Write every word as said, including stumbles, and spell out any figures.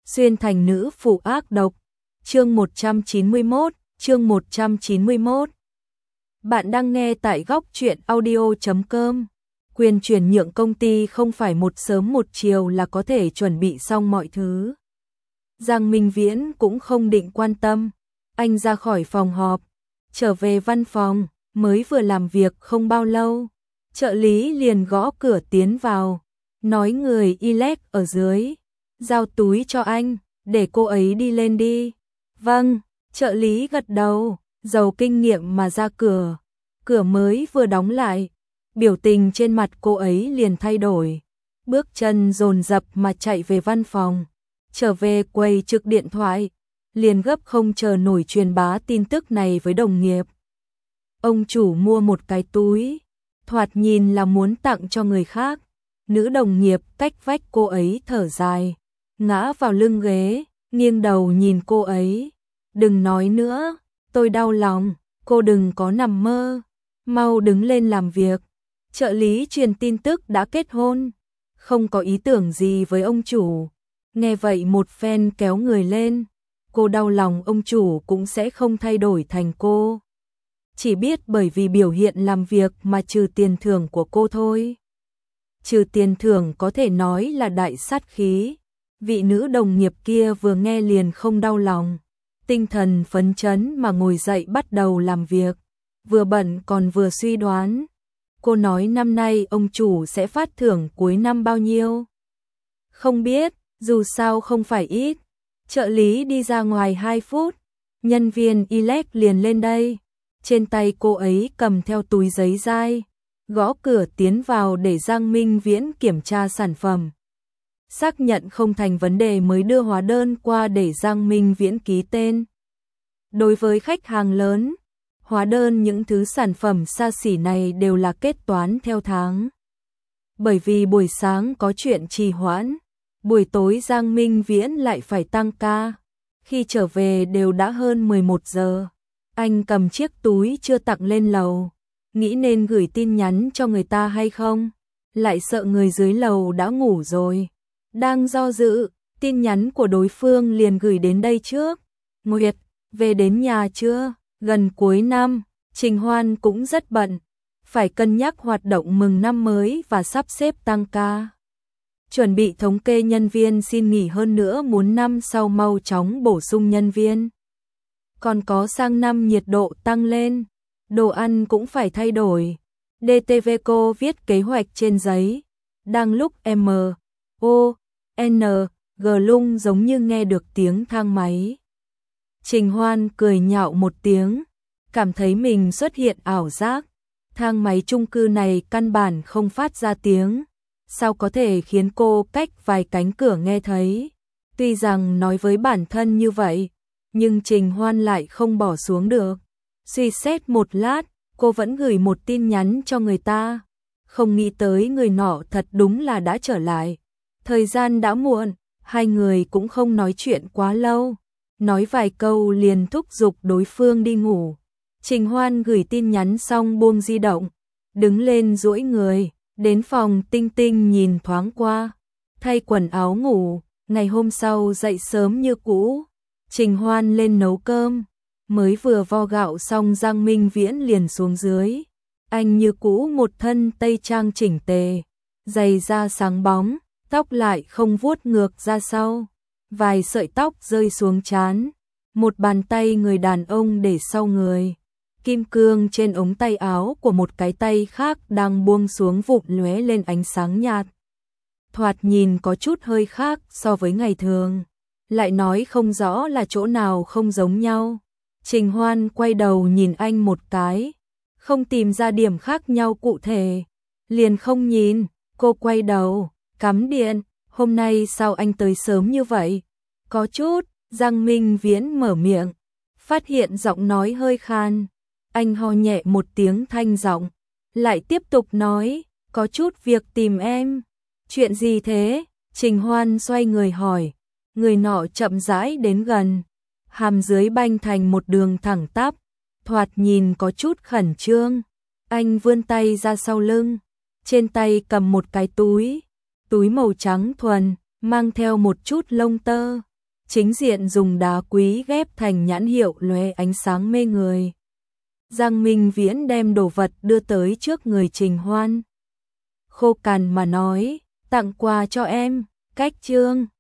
xuyên thành nữ phụ ác độc. Chương một trăm chín mươi mốt, chương một trăm chín mươi mốt. Bạn đang nghe tại góc truyện audio chấm com. Quyền chuyển nhượng công ty không phải một sớm một chiều là có thể chuẩn bị xong mọi thứ. Giang Minh Viễn cũng không định quan tâm. Anh ra khỏi phòng họp, trở về văn phòng, mới vừa làm việc không bao lâu. Trợ lý liền gõ cửa tiến vào, nói người i lờ e xê ở dưới, giao túi cho anh, để cô ấy đi lên đi. Vâng, trợ lý gật đầu, giàu kinh nghiệm mà ra cửa. Cửa mới vừa đóng lại, biểu tình trên mặt cô ấy liền thay đổi. Bước chân dồn dập mà chạy về văn phòng, trở về quầy trực điện thoại, liền gấp không chờ nổi truyền bá tin tức này với đồng nghiệp. Ông chủ mua một cái túi, thoạt nhìn là muốn tặng cho người khác. Nữ đồng nghiệp cách vách cô ấy thở dài, ngã vào lưng ghế, nghiêng đầu nhìn cô ấy. Đừng nói nữa, tôi đau lòng, cô đừng có nằm mơ, mau đứng lên làm việc. Trợ lý truyền tin tức đã kết hôn, không có ý tưởng gì với ông chủ. Nghe vậy một phen kéo người lên, cô đau lòng ông chủ cũng sẽ không thay đổi thành cô. Chỉ biết bởi vì biểu hiện làm việc mà trừ tiền thưởng của cô thôi. Trừ tiền thưởng có thể nói là đại sát khí. Vị nữ đồng nghiệp kia vừa nghe liền không đau lòng, tinh thần phấn chấn mà ngồi dậy bắt đầu làm việc, vừa bận còn vừa suy đoán. Cô nói năm nay ông chủ sẽ phát thưởng cuối năm bao nhiêu? Không biết, dù sao không phải ít. Trợ lý đi ra ngoài hai phút, nhân viên i lờ e xê liền lên đây. Trên tay cô ấy cầm theo túi giấy dai, gõ cửa tiến vào để Giang Minh Viễn kiểm tra sản phẩm. Xác nhận không thành vấn đề mới đưa hóa đơn qua để Giang Minh Viễn ký tên. Đối với khách hàng lớn, hóa đơn những thứ sản phẩm xa xỉ này đều là kết toán theo tháng. Bởi vì buổi sáng có chuyện trì hoãn, buổi tối Giang Minh Viễn lại phải tăng ca. Khi trở về đều đã hơn mười một giờ. Anh cầm chiếc túi chưa tặng lên lầu, nghĩ nên gửi tin nhắn cho người ta hay không, lại sợ người dưới lầu đã ngủ rồi. Đang do dự, tin nhắn của đối phương liền gửi đến đây trước. Nguyệt, về đến nhà chưa? Gần cuối năm, Trình Hoan cũng rất bận, phải cân nhắc hoạt động mừng năm mới và sắp xếp tăng ca. Chuẩn bị thống kê nhân viên xin nghỉ hơn nữa, muốn năm sau mau chóng bổ sung nhân viên. Còn có sang năm nhiệt độ tăng lên, đồ ăn cũng phải thay đổi. đê tê vê cô viết kế hoạch trên giấy, đang lúc M, O, N, G lung giống như nghe được tiếng thang máy. Trình Hoan cười nhạo một tiếng, cảm thấy mình xuất hiện ảo giác. Thang máy chung cư này căn bản không phát ra tiếng, sao có thể khiến cô cách vài cánh cửa nghe thấy. Tuy rằng nói với bản thân như vậy, nhưng Trình Hoan lại không bỏ xuống được. Suy xét một lát, cô vẫn gửi một tin nhắn cho người ta. Không nghĩ tới người nọ thật đúng là đã trở lại. Thời gian đã muộn, hai người cũng không nói chuyện quá lâu. Nói vài câu liền thúc giục đối phương đi ngủ. Trình Hoan gửi tin nhắn xong buông di động, đứng lên duỗi người, đến phòng Tinh Tinh nhìn thoáng qua, thay quần áo ngủ. Ngày hôm sau dậy sớm như cũ, Trình Hoan lên nấu cơm, mới vừa vo gạo xong Giang Minh Viễn liền xuống dưới. Anh như cũ một thân tây trang chỉnh tề, giày da sáng bóng, tóc lại không vuốt ngược ra sau, vài sợi tóc rơi xuống trán, một bàn tay người đàn ông để sau người. Kim cương trên ống tay áo của một cái tay khác đang buông xuống vụn lóe lên ánh sáng nhạt. Thoạt nhìn có chút hơi khác so với ngày thường, lại nói không rõ là chỗ nào không giống nhau. Trình Hoan quay đầu nhìn anh một cái, không tìm ra điểm khác nhau cụ thể, liền không nhìn. Cô quay đầu, cắm điện, hôm nay sao anh tới sớm như vậy? Có chút, Giang Minh Viễn mở miệng, phát hiện giọng nói hơi khan. Anh ho nhẹ một tiếng thanh giọng, lại tiếp tục nói, có chút việc tìm em. Chuyện gì thế? Trình Hoan xoay người hỏi. Người nọ chậm rãi đến gần, hàm dưới banh thành một đường thẳng tắp, thoạt nhìn có chút khẩn trương. Anh vươn tay ra sau lưng, trên tay cầm một cái túi, túi màu trắng thuần, mang theo một chút lông tơ. chính diện dùng đá quý ghép thành nhãn hiệu lóe ánh sáng mê người. Giang Minh Viễn đem đồ vật đưa tới trước người Trình Hoan. Khô cằn mà nói, tặng quà cho em, cách chương.